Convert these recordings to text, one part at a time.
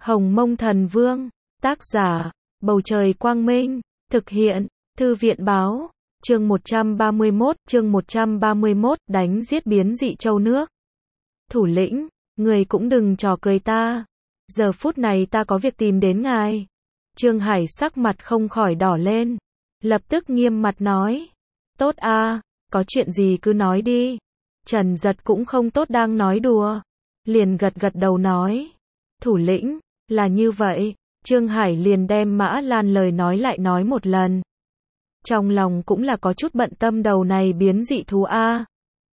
Hồng Mông Thần Vương, tác giả, Bầu Trời Quang Minh, thực hiện, Thư viện Báo, chương 131, đánh giết biến dị châu nước. Thủ lĩnh, người cũng đừng trò cười ta. Giờ phút này ta có việc tìm đến ngài. Trương Hải sắc mặt không khỏi đỏ lên. Lập tức nghiêm mặt nói. Tốt a, có chuyện gì cứ nói đi. Trần Giật cũng không tốt đang nói đùa. Liền gật gật đầu nói. Thủ lĩnh, là như vậy. Trương Hải liền đem Mã Lan lời nói lại nói một lần. Trong lòng cũng là có chút bận tâm đầu này biến dị thú a.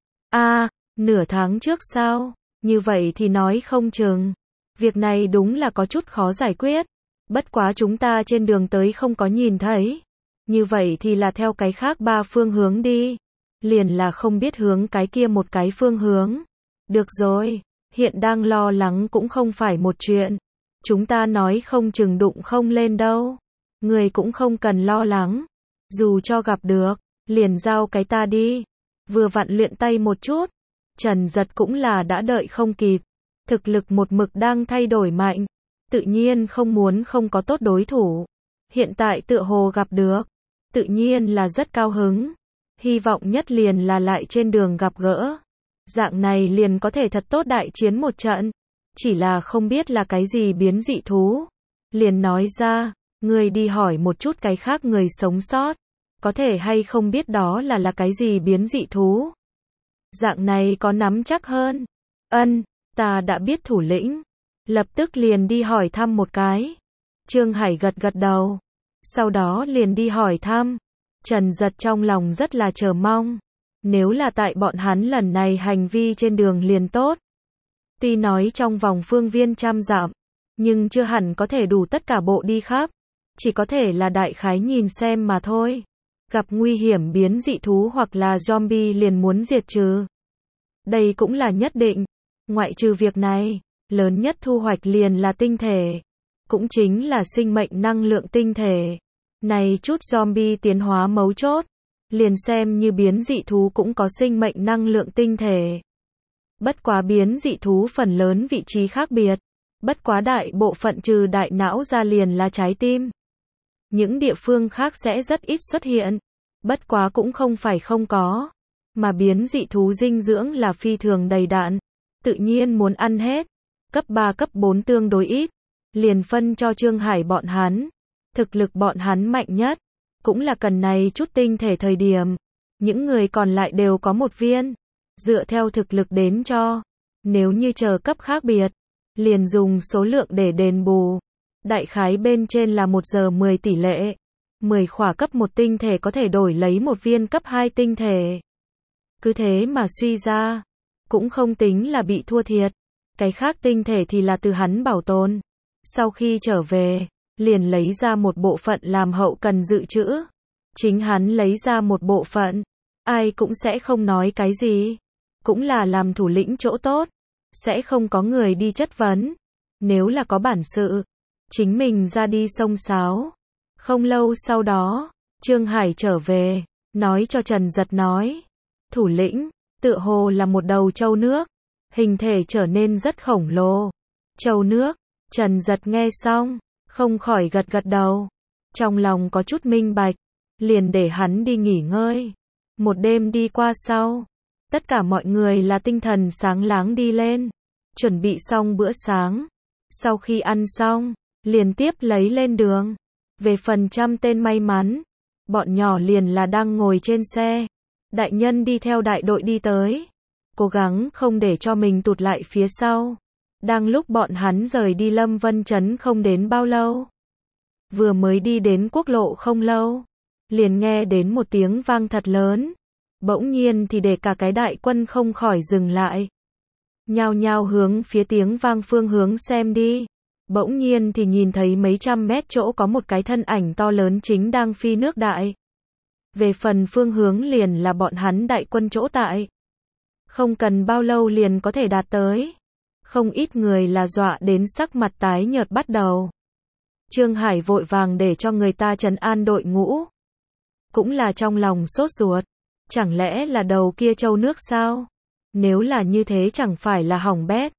Nửa tháng trước sao? Như vậy thì nói không chừng. Việc này đúng là có chút khó giải quyết. Bất quá chúng ta trên đường tới không có nhìn thấy. Như vậy thì là theo cái khác ba phương hướng đi. Liền là không biết hướng cái kia một cái phương hướng. Được rồi, hiện đang lo lắng cũng không phải một chuyện. Chúng ta nói không chừng đụng không lên đâu. Người cũng không cần lo lắng. Dù cho gặp được, liền giao cái ta đi. Vừa vặn luyện tay một chút. Trần Giật cũng là đã đợi không kịp. Thực lực một mực đang thay đổi mạnh. Tự nhiên không muốn không có tốt đối thủ. Hiện tại tựa hồ gặp được. Tự nhiên là rất cao hứng. Hy vọng nhất liền là lại trên đường gặp gỡ. Dạng này liền có thể thật tốt đại chiến một trận. Chỉ là không biết là cái gì biến dị thú. Liền nói ra, người đi hỏi một chút cái khác người sống sót. Có thể hay không biết đó là cái gì biến dị thú. Dạng này có nắm chắc hơn. Ta đã biết thủ lĩnh. Lập tức liền đi hỏi thăm một cái. Trương Hải gật gật đầu. Sau đó liền đi hỏi thăm. Trần Giật trong lòng rất là chờ mong. Nếu là tại bọn hắn lần này hành vi trên đường liền tốt. Tuy nói trong vòng phương viên 100 dặm, nhưng chưa hẳn có thể đủ tất cả bộ đi khắp. Chỉ có thể là đại khái nhìn xem mà thôi. Gặp nguy hiểm biến dị thú hoặc là zombie liền muốn diệt trừ. Đây cũng là nhất định. Ngoại trừ việc này, lớn nhất thu hoạch liền là tinh thể. Cũng chính là sinh mệnh năng lượng tinh thể. Này chút zombie tiến hóa mấu chốt. Liền xem như biến dị thú cũng có sinh mệnh năng lượng tinh thể. Bất quá biến dị thú phần lớn vị trí khác biệt. Bất quá đại bộ phận trừ đại não ra liền là trái tim. Những địa phương khác sẽ rất ít xuất hiện. Bất quá cũng không phải không có. Mà biến dị thú dinh dưỡng là phi thường đầy đặn. Tự nhiên muốn ăn hết. Cấp 3 cấp 4 tương đối ít. Liền phân cho Trương Hải bọn hắn. Thực lực bọn hắn mạnh nhất. Cũng là cần này chút tinh thể thời điểm. Những người còn lại đều có một viên. Dựa theo thực lực đến cho. Nếu như chờ cấp khác biệt. Liền dùng số lượng để đền bù. Đại khái bên trên là 1 giờ 10 tỷ lệ. 10 khỏa cấp 1 tinh thể có thể đổi lấy một viên cấp 2 tinh thể. Cứ thế mà suy ra. Cũng không tính là bị thua thiệt. Cái khác tinh thể thì là từ hắn bảo tồn. Sau khi trở về, liền lấy ra một bộ phận làm hậu cần dự trữ. Chính hắn lấy ra một bộ phận. Ai cũng sẽ không nói cái gì. Cũng là làm thủ lĩnh chỗ tốt. Sẽ không có người đi chất vấn. Nếu là có bản sự, chính mình ra đi xông xáo. Không lâu sau đó, Trương Hải trở về, nói cho Trần Giật nói. Thủ lĩnh, tựa hồ là một đầu trâu nước. Hình thể trở nên rất khổng lồ. Trâu nước, Trần Giật nghe xong, không khỏi gật gật đầu. Trong lòng có chút minh bạch, liền để hắn đi nghỉ ngơi. Một đêm đi qua sau, tất cả mọi người là tinh thần sáng láng đi lên. Chuẩn bị xong bữa sáng. Sau khi ăn xong, liền tiếp lấy lên đường. Về phần 100 tên may mắn, bọn nhỏ liền là đang ngồi trên xe. Đại nhân đi theo đại đội đi tới. Cố gắng không để cho mình tụt lại phía sau. Đang lúc bọn hắn rời đi Lâm Vân Trấn không đến bao lâu. Vừa mới đi đến quốc lộ không lâu. Liền nghe đến một tiếng vang thật lớn. Bỗng nhiên thì để cả cái đại quân không khỏi dừng lại. Nhao nhao hướng phía tiếng vang phương hướng xem đi. Bỗng nhiên thì nhìn thấy mấy trăm mét chỗ có một cái thân ảnh to lớn chính đang phi nước đại. Về phần phương hướng liền là bọn hắn đại quân chỗ tại. Không cần bao lâu liền có thể đạt tới. Không ít người là dọa đến sắc mặt tái nhợt bắt đầu. Trương Hải vội vàng để cho người ta trấn an đội ngũ. Cũng là trong lòng sốt ruột. Chẳng lẽ là đầu kia trâu nước sao? Nếu là như thế chẳng phải là hỏng bét.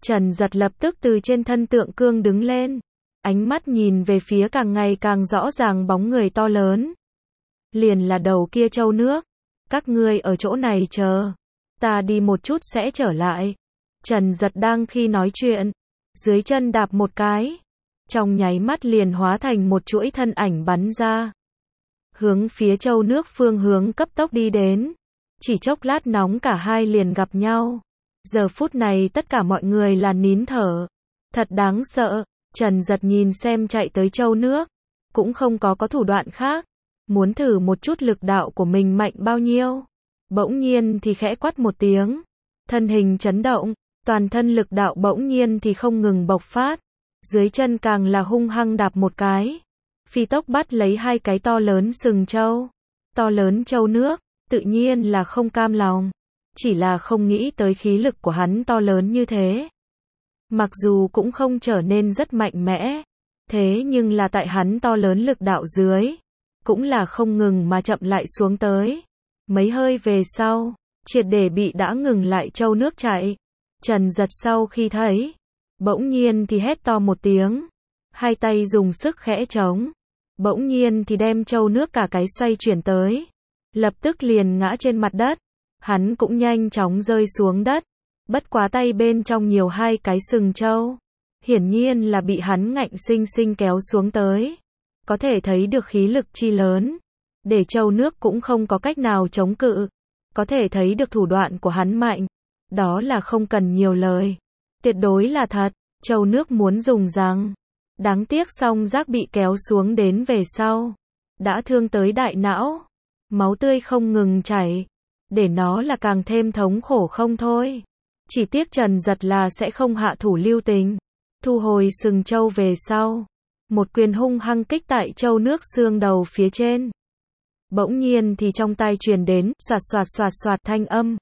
Trần Giật lập tức từ trên thân tượng cương đứng lên, ánh mắt nhìn về phía càng ngày càng rõ ràng bóng người to lớn. Liền là đầu kia châu nước. Các ngươi ở chỗ này chờ. Ta đi một chút sẽ trở lại. Trần Giật đang khi nói chuyện. Dưới chân đạp một cái. Trong nháy mắt liền hóa thành một chuỗi thân ảnh bắn ra. Hướng phía châu nước phương hướng cấp tốc đi đến. Chỉ chốc lát nóng cả hai liền gặp nhau. Giờ phút này tất cả mọi người là nín thở. Thật đáng sợ. Trần Giật nhìn xem chạy tới châu nước. Cũng không có thủ đoạn khác. Muốn thử một chút lực đạo của mình mạnh bao nhiêu. Bỗng nhiên thì khẽ quát một tiếng. Thân hình chấn động. Toàn thân lực đạo bỗng nhiên thì không ngừng bộc phát. Dưới chân càng là hung hăng đạp một cái. Phi tốc bắt lấy hai cái to lớn sừng trâu. To lớn trâu nước. Tự nhiên là không cam lòng. Chỉ là không nghĩ tới khí lực của hắn to lớn như thế. Mặc dù cũng không trở nên rất mạnh mẽ. Thế nhưng là tại hắn to lớn lực đạo dưới. Cũng là không ngừng mà chậm lại xuống tới. Mấy hơi về sau. Triệt để bị đã ngừng lại trâu nước chạy. Trần Giật sau khi thấy. Bỗng nhiên thì hét to một tiếng. Hai tay dùng sức khẽ trống. Bỗng nhiên thì đem trâu nước cả cái xoay chuyển tới. Lập tức liền ngã trên mặt đất. Hắn cũng nhanh chóng rơi xuống đất. Bất quá tay bên trong nhiều hai cái sừng trâu. Hiển nhiên là bị hắn ngạnh sinh sinh kéo xuống tới. Có thể thấy được khí lực chi lớn. Để trâu nước cũng không có cách nào chống cự. Có thể thấy được thủ đoạn của hắn mạnh. Đó là không cần nhiều lời. Tuyệt đối là thật. Trâu nước muốn dùng răng. Đáng tiếc song giác bị kéo xuống đến về sau. Đã thương tới đại não. Máu tươi không ngừng chảy. Để nó là càng thêm thống khổ không thôi. Chỉ tiếc Trần Giật là sẽ không hạ thủ lưu tình. Thu hồi sừng trâu về sau. Một quyền hung hăng kích tại trâu nước xương đầu phía trên. Bỗng nhiên thì trong tai truyền đến xoạt xoạt xoạt xoạt thanh âm.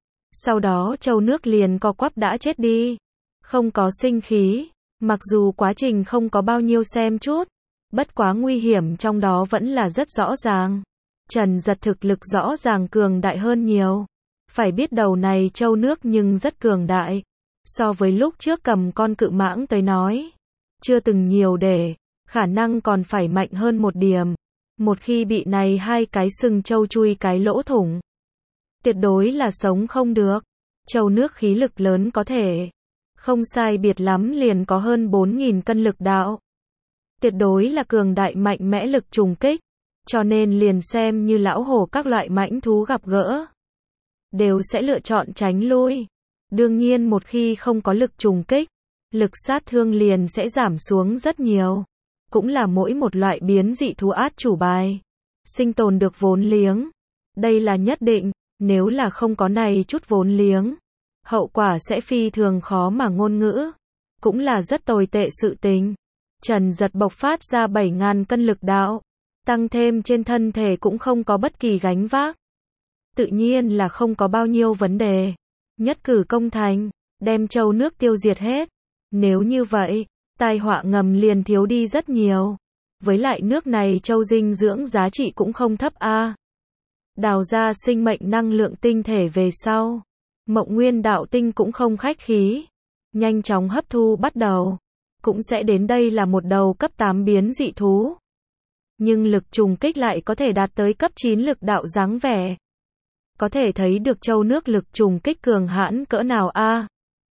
Sau đó trâu nước liền co quắp đã chết đi. Không có sinh khí. Mặc dù quá trình không có bao nhiêu xem chút. Bất quá nguy hiểm trong đó vẫn là rất rõ ràng. Trần Giật thực lực rõ ràng cường đại hơn nhiều. Phải biết đầu này trâu nước nhưng rất cường đại. So với lúc trước cầm con cự mãng tới nói. Chưa từng nhiều để. Khả năng còn phải mạnh hơn một điểm. Một khi bị này hai cái sừng trâu chui cái lỗ thủng. Tuyệt đối là sống không được. Trâu nước khí lực lớn có thể. Không sai biệt lắm liền có hơn 4.000 cân lực đạo. Tuyệt đối là cường đại mạnh mẽ lực trùng kích. Cho nên liền xem như lão hổ các loại mãnh thú gặp gỡ. Đều sẽ lựa chọn tránh lui. Đương nhiên một khi không có lực trùng kích. Lực sát thương liền sẽ giảm xuống rất nhiều. Cũng là mỗi một loại biến dị thú át chủ bài. Sinh tồn được vốn liếng. Đây là nhất định. Nếu là không có này chút vốn liếng. Hậu quả sẽ phi thường khó mà ngôn ngữ. Cũng là rất tồi tệ sự tình. Trần Giật bộc phát ra 7.000 cân lực đạo. Tăng thêm trên thân thể cũng không có bất kỳ gánh vác. Tự nhiên là không có bao nhiêu vấn đề. Nhất cử công thành. Đem trâu nước tiêu diệt hết. Nếu như vậy, tai họa ngầm liền thiếu đi rất nhiều. Với lại nước này trâu dinh dưỡng giá trị cũng không thấp a. Đào ra sinh mệnh năng lượng tinh thể về sau. Mộng nguyên đạo tinh cũng không khách khí. Nhanh chóng hấp thu bắt đầu. Cũng sẽ đến đây là một đầu cấp 8 biến dị thú. Nhưng lực trùng kích lại có thể đạt tới cấp 9 lực đạo dáng vẻ. Có thể thấy được trâu nước lực trùng kích cường hãn cỡ nào a.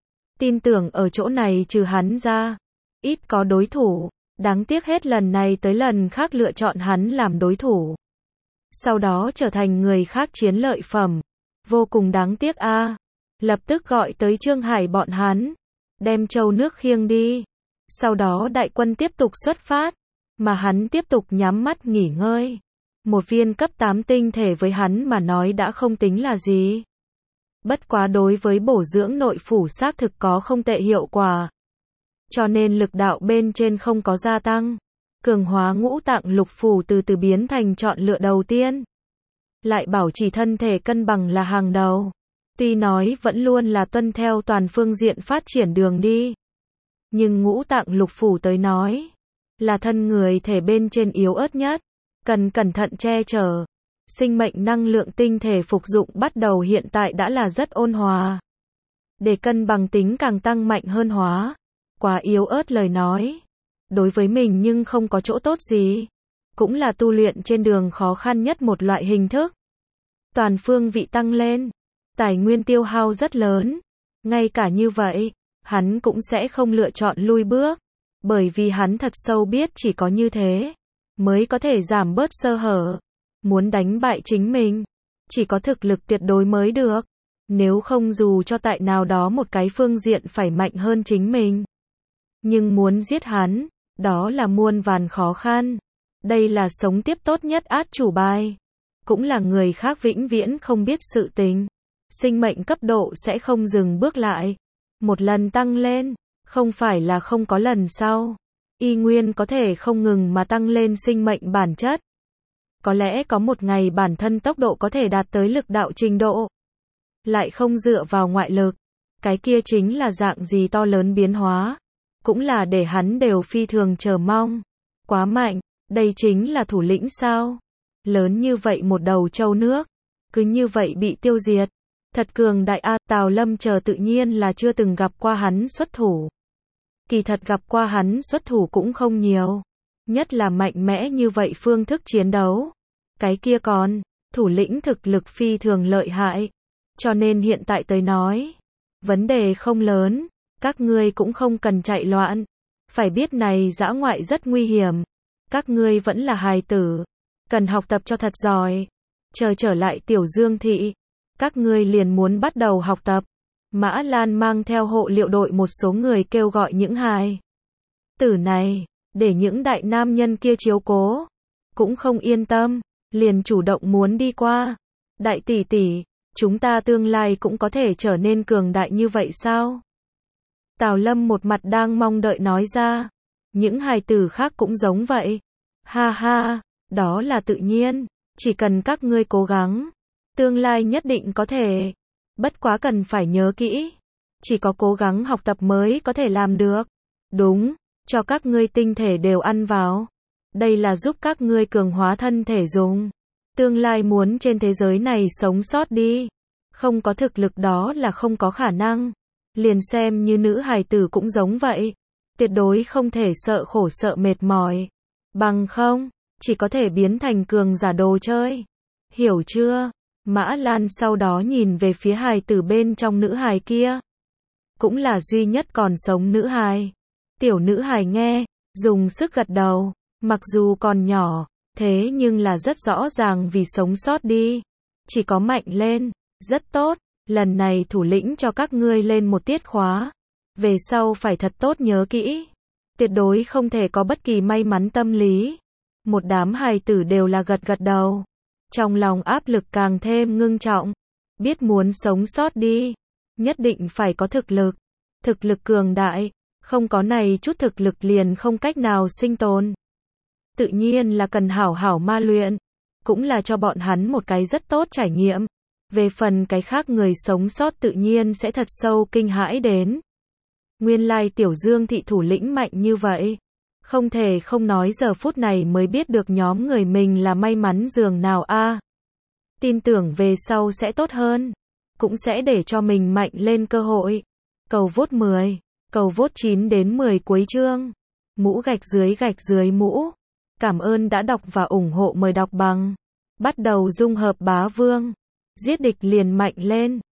Tin tưởng ở chỗ này trừ hắn ra. Ít có đối thủ. Đáng tiếc hết lần này tới lần khác lựa chọn hắn làm đối thủ. Sau đó trở thành người khác chiến lợi phẩm. Vô cùng đáng tiếc a. Lập tức gọi tới Trương Hải bọn hắn. Đem trâu nước khiêng đi. Sau đó đại quân tiếp tục xuất phát. Mà hắn tiếp tục nhắm mắt nghỉ ngơi. Một viên cấp 8 tinh thể với hắn mà nói đã không tính là gì. Bất quá đối với bổ dưỡng nội phủ xác thực có không tệ hiệu quả. Cho nên lực đạo bên trên không có gia tăng. Cường hóa ngũ tạng lục phủ từ từ biến thành chọn lựa đầu tiên. Lại bảo trì thân thể cân bằng là hàng đầu. Tuy nói vẫn luôn là tuân theo toàn phương diện phát triển đường đi. Nhưng ngũ tạng lục phủ tới nói. Là thân người thể bên trên yếu ớt nhất. Cần cẩn thận che chở. Sinh mệnh năng lượng tinh thể phục dụng bắt đầu hiện tại đã là rất ôn hòa. để cân bằng tính càng tăng mạnh hơn hóa. Quá yếu ớt lời nói. Đối với mình nhưng không có chỗ tốt gì. Cũng là tu luyện trên đường khó khăn nhất một loại hình thức. Toàn phương vị tăng lên. Tài nguyên tiêu hao rất lớn. Ngay cả như vậy, hắn cũng sẽ không lựa chọn lui bước. Bởi vì hắn thật sâu biết chỉ có như thế, mới có thể giảm bớt sơ hở. Muốn đánh bại chính mình, chỉ có thực lực tuyệt đối mới được. Nếu không dù cho tại nào đó một cái phương diện phải mạnh hơn chính mình. Nhưng muốn giết hắn, đó là muôn vàn khó khăn. Đây là sống tiếp tốt nhất át chủ bài. Cũng là người khác vĩnh viễn không biết sự tình. Sinh mệnh cấp độ sẽ không dừng bước lại. Một lần tăng lên, không phải là không có lần sau. Y nguyên có thể không ngừng mà tăng lên sinh mệnh bản chất. Có lẽ có một ngày bản thân tốc độ có thể đạt tới lực đạo trình độ. Lại không dựa vào ngoại lực. Cái kia chính là dạng gì to lớn biến hóa. Cũng là để hắn đều phi thường chờ mong. Quá mạnh, đây chính là thủ lĩnh sao? Lớn như vậy một đầu trâu nước. Cứ như vậy bị tiêu diệt. Thật cường đại a. Tào Lâm chờ tự nhiên là chưa từng gặp qua hắn xuất thủ. Kỳ thật gặp qua hắn xuất thủ cũng không nhiều. Nhất là mạnh mẽ như vậy phương thức chiến đấu. Cái kia còn, thủ lĩnh thực lực phi thường lợi hại. Cho nên hiện tại tới nói, vấn đề không lớn, các ngươi cũng không cần chạy loạn. Phải biết này dã ngoại rất nguy hiểm. Các ngươi vẫn là hài tử, cần học tập cho thật giỏi. Chờ trở lại Tiểu Dương thị, các ngươi liền muốn bắt đầu học tập. Mã Lan mang theo hộ liệu đội một số người kêu gọi những hài tử này, để những đại nam nhân kia chiếu cố. Cũng không yên tâm, liền chủ động muốn đi qua. Đại tỷ tỷ, chúng ta tương lai cũng có thể trở nên cường đại như vậy sao? Tào Lâm một mặt đang mong đợi nói ra. Những hài tử khác cũng giống vậy. Ha ha, đó là tự nhiên. Chỉ cần các ngươi cố gắng, tương lai nhất định có thể. Bất quá cần phải nhớ kỹ. Chỉ có cố gắng học tập mới có thể làm được. Đúng, cho các ngươi tinh thể đều ăn vào. Đây là giúp các ngươi cường hóa thân thể dùng. Tương lai muốn trên thế giới này sống sót đi. Không có thực lực đó là không có khả năng. Liền xem như nữ hài tử cũng giống vậy. Tuyệt đối không thể sợ khổ sợ mệt mỏi. Bằng không, chỉ có thể biến thành cường giả đồ chơi. Hiểu chưa? Mã Lan sau đó nhìn về phía hài tử bên trong nữ hài kia. Cũng là duy nhất còn sống nữ hài. Tiểu nữ hài nghe, dùng sức gật đầu. Mặc dù còn nhỏ, thế nhưng là rất rõ ràng vì sống sót đi. Chỉ có mạnh lên, rất tốt. Lần này thủ lĩnh cho các ngươi lên một tiết khóa. Về sau phải thật tốt nhớ kỹ. Tuyệt đối không thể có bất kỳ may mắn tâm lý. Một đám hài tử đều là gật gật đầu. Trong lòng áp lực càng thêm ngưng trọng. Biết muốn sống sót đi. Nhất định phải có thực lực. Thực lực cường đại. Không có này chút thực lực liền không cách nào sinh tồn. Tự nhiên là cần hảo hảo ma luyện. Cũng là cho bọn hắn một cái rất tốt trải nghiệm. Về phần cái khác người sống sót tự nhiên sẽ thật sâu kinh hãi đến. Nguyên lai Tiểu Dương thị thủ lĩnh mạnh như vậy. Không thể không nói giờ phút này mới biết được nhóm người mình là may mắn dường nào a. Tin tưởng về sau sẽ tốt hơn. Cũng sẽ để cho mình mạnh lên cơ hội. Cầu vote 10. Cầu vote 9 đến 10 cuối chương. Mũ gạch dưới mũ. Cảm ơn đã đọc và ủng hộ, mời đọc bằng. Bắt đầu dung hợp bá vương. Giết địch liền mạnh lên.